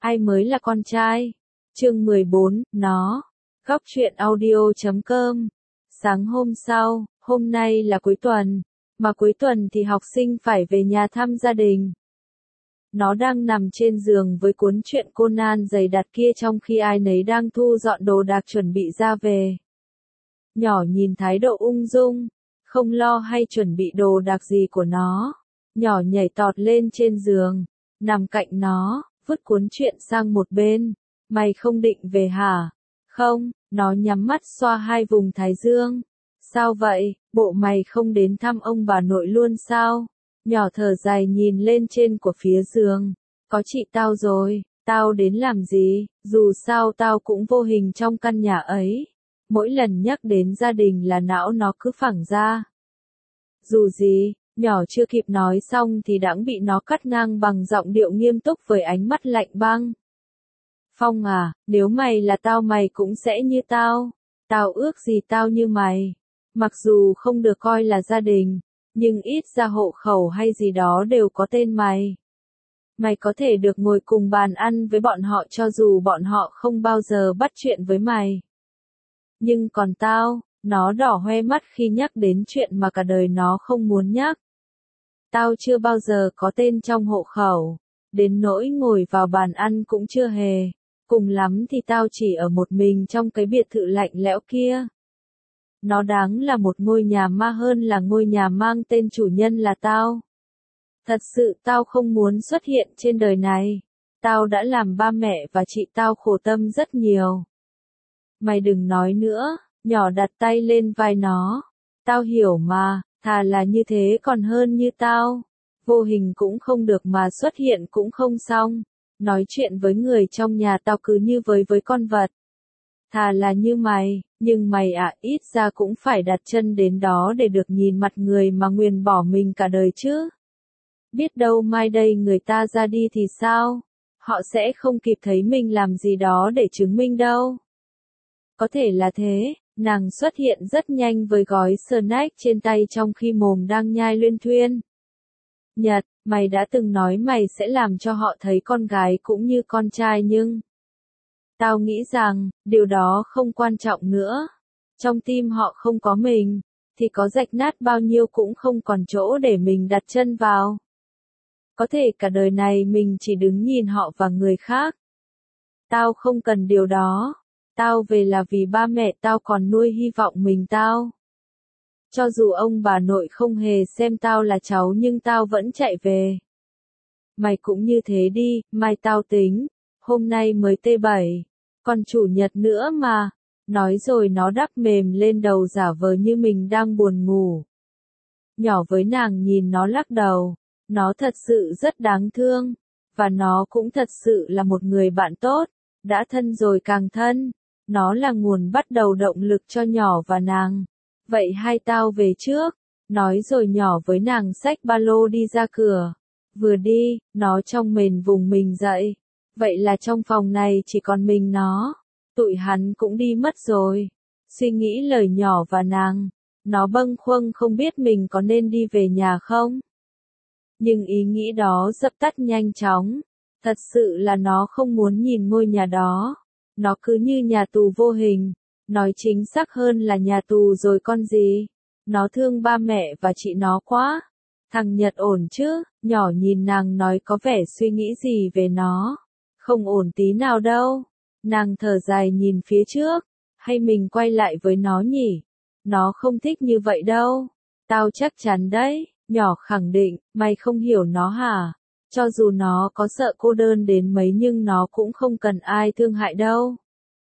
Ai mới là con trai? Chương 14, nó. Góc truyện audio.com. Sáng hôm sau, hôm nay là cuối tuần, mà cuối tuần thì học sinh phải về nhà thăm gia đình. Nó đang nằm trên giường với cuốn truyện Conan dày đặc kia trong khi ai nấy đang thu dọn đồ đạc chuẩn bị ra về. Nhỏ nhìn thái độ ung dung, không lo hay chuẩn bị đồ đạc gì của nó. Nhỏ nhảy tọt lên trên giường, nằm cạnh nó, vứt cuốn truyện sang một bên. Mày không định về hả? Không, nó nhắm mắt xoa hai vùng thái dương. Sao vậy, bộ mày không đến thăm ông bà nội luôn sao? Nhỏ thở dài nhìn lên trên của phía giường. Có chị tao rồi, tao đến làm gì, dù sao tao cũng vô hình trong căn nhà ấy. Mỗi lần nhắc đến gia đình là não nó cứ phẳng ra. Dù gì, nhỏ chưa kịp nói xong thì đã bị nó cắt ngang bằng giọng điệu nghiêm túc với ánh mắt lạnh băng. Phong à, nếu mày là tao mày cũng sẽ như tao. Tao ước gì tao như mày. Mặc dù không được coi là gia đình, nhưng ít ra hộ khẩu hay gì đó đều có tên mày. Mày có thể được ngồi cùng bàn ăn với bọn họ cho dù bọn họ không bao giờ bắt chuyện với mày. Nhưng còn tao, nó đỏ hoe mắt khi nhắc đến chuyện mà cả đời nó không muốn nhắc. Tao chưa bao giờ có tên trong hộ khẩu, đến nỗi ngồi vào bàn ăn cũng chưa hề. Cùng lắm thì tao chỉ ở một mình trong cái biệt thự lạnh lẽo kia. Nó đáng là một ngôi nhà ma hơn là ngôi nhà mang tên chủ nhân là tao. Thật sự tao không muốn xuất hiện trên đời này. Tao đã làm ba mẹ và chị tao khổ tâm rất nhiều. Mày đừng nói nữa, nhỏ đặt tay lên vai nó. Tao hiểu mà, thà là như thế còn hơn như tao. Vô hình cũng không được mà xuất hiện cũng không xong. Nói chuyện với người trong nhà tao cứ như với con vật. Thà là như mày, nhưng mày ạ ít ra cũng phải đặt chân đến đó để được nhìn mặt người mà nguyền bỏ mình cả đời chứ. Biết đâu mai đây người ta ra đi thì sao? Họ sẽ không kịp thấy mình làm gì đó để chứng minh đâu. Có thể là thế, nàng xuất hiện rất nhanh với gói snack trên tay trong khi mồm đang nhai luyên thuyên. Nhật, mày đã từng nói mày sẽ làm cho họ thấy con gái cũng như con trai nhưng... Tao nghĩ rằng, điều đó không quan trọng nữa. Trong tim họ không có mình, thì có rách nát bao nhiêu cũng không còn chỗ để mình đặt chân vào. Có thể cả đời này mình chỉ đứng nhìn họ và người khác. Tao không cần điều đó. Tao về là vì ba mẹ tao còn nuôi hy vọng mình tao. Cho dù ông bà nội không hề xem tao là cháu nhưng tao vẫn chạy về. Mày cũng như thế đi, mai tao tính. Hôm nay mới T7, còn chủ nhật nữa mà. Nói rồi nó đắp mềm lên đầu giả vờ như mình đang buồn ngủ. Nhỏ với nàng nhìn nó lắc đầu. Nó thật sự rất đáng thương. Và nó cũng thật sự là một người bạn tốt. Đã thân rồi càng thân. Nó là nguồn bắt đầu động lực cho nhỏ và nàng. Vậy hai tao về trước. Nói rồi nhỏ với nàng xách ba lô đi ra cửa. Vừa đi, nó trong mền vùng mình dậy. Vậy là trong phòng này chỉ còn mình nó. Tụi hắn cũng đi mất rồi. Suy nghĩ lời nhỏ và nàng. Nó bâng khuâng không biết mình có nên đi về nhà không. Nhưng ý nghĩ đó dập tắt nhanh chóng. Thật sự là nó không muốn nhìn ngôi nhà đó. Nó cứ như nhà tù vô hình. Nói chính xác hơn là nhà tù rồi con gì. Nó thương ba mẹ và chị nó quá. Thằng Nhật ổn chứ, nhỏ nhìn nàng nói có vẻ suy nghĩ gì về nó. Không ổn tí nào đâu. Nàng thở dài nhìn phía trước. Hay mình quay lại với nó nhỉ? Nó không thích như vậy đâu. Tao chắc chắn đấy, nhỏ khẳng định, mày không hiểu nó hả? Cho dù nó có sợ cô đơn đến mấy nhưng nó cũng không cần ai thương hại đâu.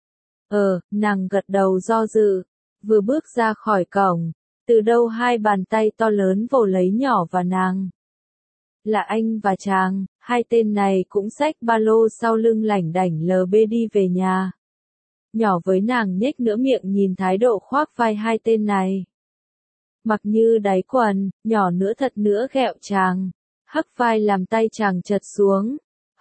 Nàng gật đầu do dự. Vừa bước ra khỏi cổng. Từ đâu hai bàn tay to lớn vồ lấy nhỏ và nàng. Là anh và chàng, hai tên này cũng xách ba lô sau lưng lảnh đảnh LB đi về nhà. Nhỏ với nàng nhếch nửa miệng nhìn thái độ khoác vai hai tên này. Mặc như đáy quần, nhỏ nữa thật nữa ghẹo chàng. Hắc vai làm tay chàng chật xuống.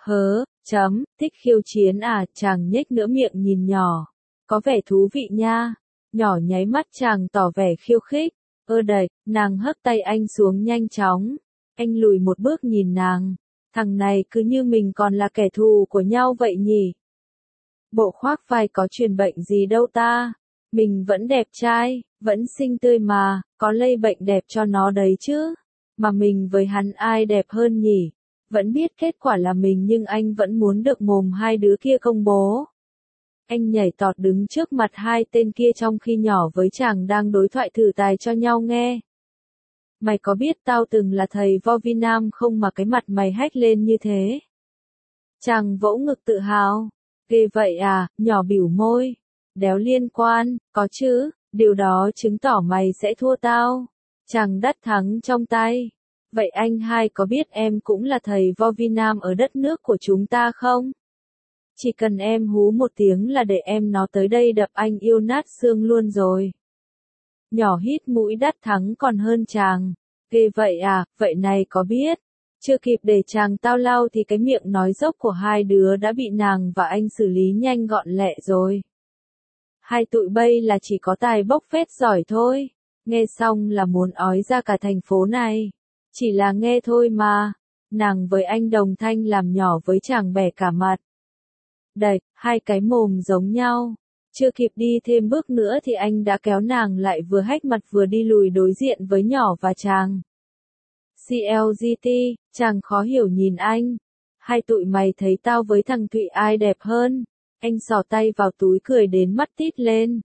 Thích khiêu chiến à, chàng nhếch nửa miệng nhìn nhỏ. Có vẻ thú vị nha. Nhỏ nháy mắt chàng tỏ vẻ khiêu khích. Đẩy, nàng hất tay anh xuống nhanh chóng. Anh lùi một bước nhìn nàng. Thằng này cứ như mình còn là kẻ thù của nhau vậy nhỉ. Bộ khoác vai có truyền bệnh gì đâu ta. Mình vẫn đẹp trai, vẫn xinh tươi mà, có lây bệnh đẹp cho nó đấy chứ. Mà mình với hắn ai đẹp hơn nhỉ? Vẫn biết kết quả là mình nhưng anh vẫn muốn được mồm hai đứa kia công bố. Anh nhảy tọt đứng trước mặt hai tên kia trong khi nhỏ với chàng đang đối thoại thử tài cho nhau nghe. Mày có biết tao từng là thầy vo vi nam không mà cái mặt mày hét lên như thế? Chàng vỗ ngực tự hào. Ghê vậy à, nhỏ bỉu môi. Đéo liên quan, có chứ, điều đó chứng tỏ mày sẽ thua tao. Chàng đắt thắng trong tay. Vậy anh hai có biết em cũng là thầy vo vi nam ở đất nước của chúng ta không? Chỉ cần em hú một tiếng là để em nó tới đây đập anh yêu nát xương luôn rồi. Nhỏ hít mũi đắt thắng còn hơn chàng. Ghê vậy à, vậy này có biết? Chưa kịp để chàng tao lao thì cái miệng nói dốc của hai đứa đã bị nàng và anh xử lý nhanh gọn lẹ rồi. Hai tụi bay là chỉ có tài bốc phét giỏi thôi. Nghe xong là muốn ói ra cả thành phố này. Chỉ là nghe thôi mà. Nàng với anh đồng thanh làm nhỏ với chàng bẻ cả mặt. Đẩy, hai cái mồm giống nhau. Chưa kịp đi thêm bước nữa thì anh đã kéo nàng lại vừa hách mặt vừa đi lùi đối diện với nhỏ và chàng. CLGT, chàng khó hiểu nhìn anh. Hai tụi mày thấy tao với thằng Thụy ai đẹp hơn? Anh xỏ tay vào túi cười đến mắt tít lên.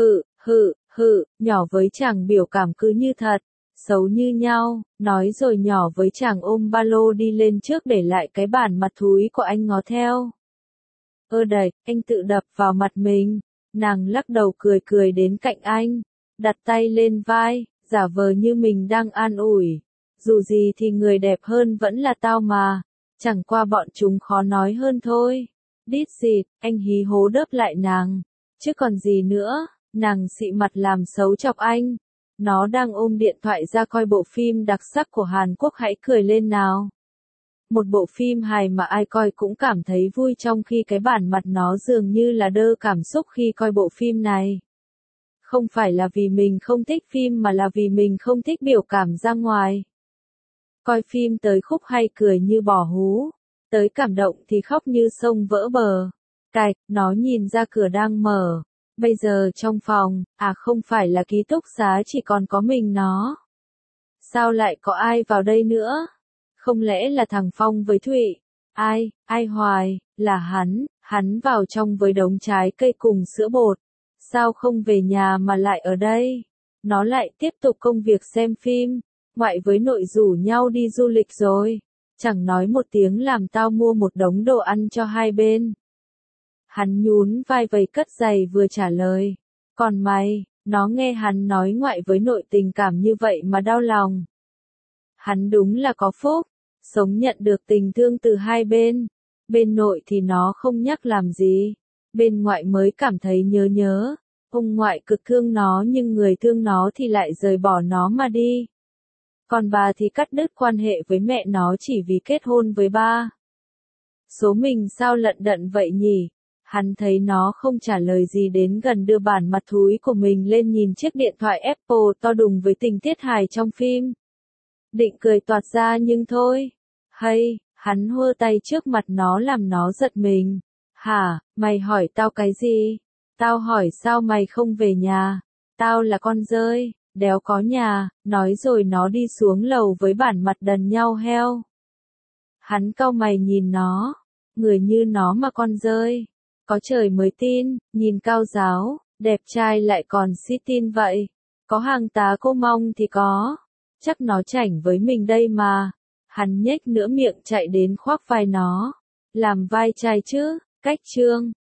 Nhỏ với chàng biểu cảm cứ như thật. Xấu như nhau, nói rồi nhỏ với chàng ôm ba lô đi lên trước để lại cái bản mặt thúi của anh ngó theo. Đẩy, anh tự đập vào mặt mình. Nàng lắc đầu cười cười đến cạnh anh, đặt tay lên vai, giả vờ như mình đang an ủi. Dù gì thì người đẹp hơn vẫn là tao mà, chẳng qua bọn chúng khó nói hơn thôi. Đít xịt, anh hí hố đớp lại nàng, chứ còn gì nữa, nàng xị mặt làm xấu chọc anh. Nó đang ôm điện thoại ra coi bộ phim đặc sắc của Hàn Quốc, hãy cười lên nào. Một bộ phim hài mà ai coi cũng cảm thấy vui trong khi cái bản mặt nó dường như là đơ cảm xúc khi coi bộ phim này. Không phải là vì mình không thích phim mà là vì mình không thích biểu cảm ra ngoài. Coi phim tới khúc hay cười như bỏ hú, tới cảm động thì khóc như sông vỡ bờ. Cạch, nó nhìn ra cửa đang mở. Bây giờ trong phòng, không phải là ký túc xá chỉ còn có mình nó. Sao lại có ai vào đây nữa? Không lẽ là thằng Phong với Thụy? Ai hoài, là hắn vào trong với đống trái cây cùng sữa bột. Sao không về nhà mà lại ở đây? Nó lại tiếp tục công việc xem phim, ngoại với nội rủ nhau đi du lịch rồi. Chẳng nói một tiếng làm tao mua một đống đồ ăn cho hai bên. Hắn nhún vai vầy cất giày vừa trả lời. Còn mày, nó nghe hắn nói ngoại với nội tình cảm như vậy mà đau lòng. Hắn đúng là có phúc, sống nhận được tình thương từ hai bên. Bên nội thì nó không nhắc làm gì. Bên ngoại mới cảm thấy nhớ. Ông ngoại cực thương nó nhưng người thương nó thì lại rời bỏ nó mà đi. Còn bà thì cắt đứt quan hệ với mẹ nó chỉ vì kết hôn với ba. Số mình sao lận đận vậy nhỉ? Hắn thấy nó không trả lời gì đến gần đưa bản mặt thúi của mình lên nhìn chiếc điện thoại Apple to đùng với tình tiết hài trong phim. Định cười toạt ra nhưng thôi. Hắn hơ tay trước mặt nó làm nó giật mình. Hả, mày hỏi tao cái gì? Tao hỏi sao mày không về nhà? Tao là con dơi, đéo có nhà, nói rồi nó đi xuống lầu với bản mặt đần nhau heo. Hắn cau mày nhìn nó, người như nó mà con dơi. Có trời mới tin, nhìn cao giáo, đẹp trai lại còn si tin vậy. Có hàng tá cô mong thì có. Chắc nó chảnh với mình đây mà. Hắn nhếch nửa miệng chạy đến khoác vai nó. Làm vai trai chứ, cách trương.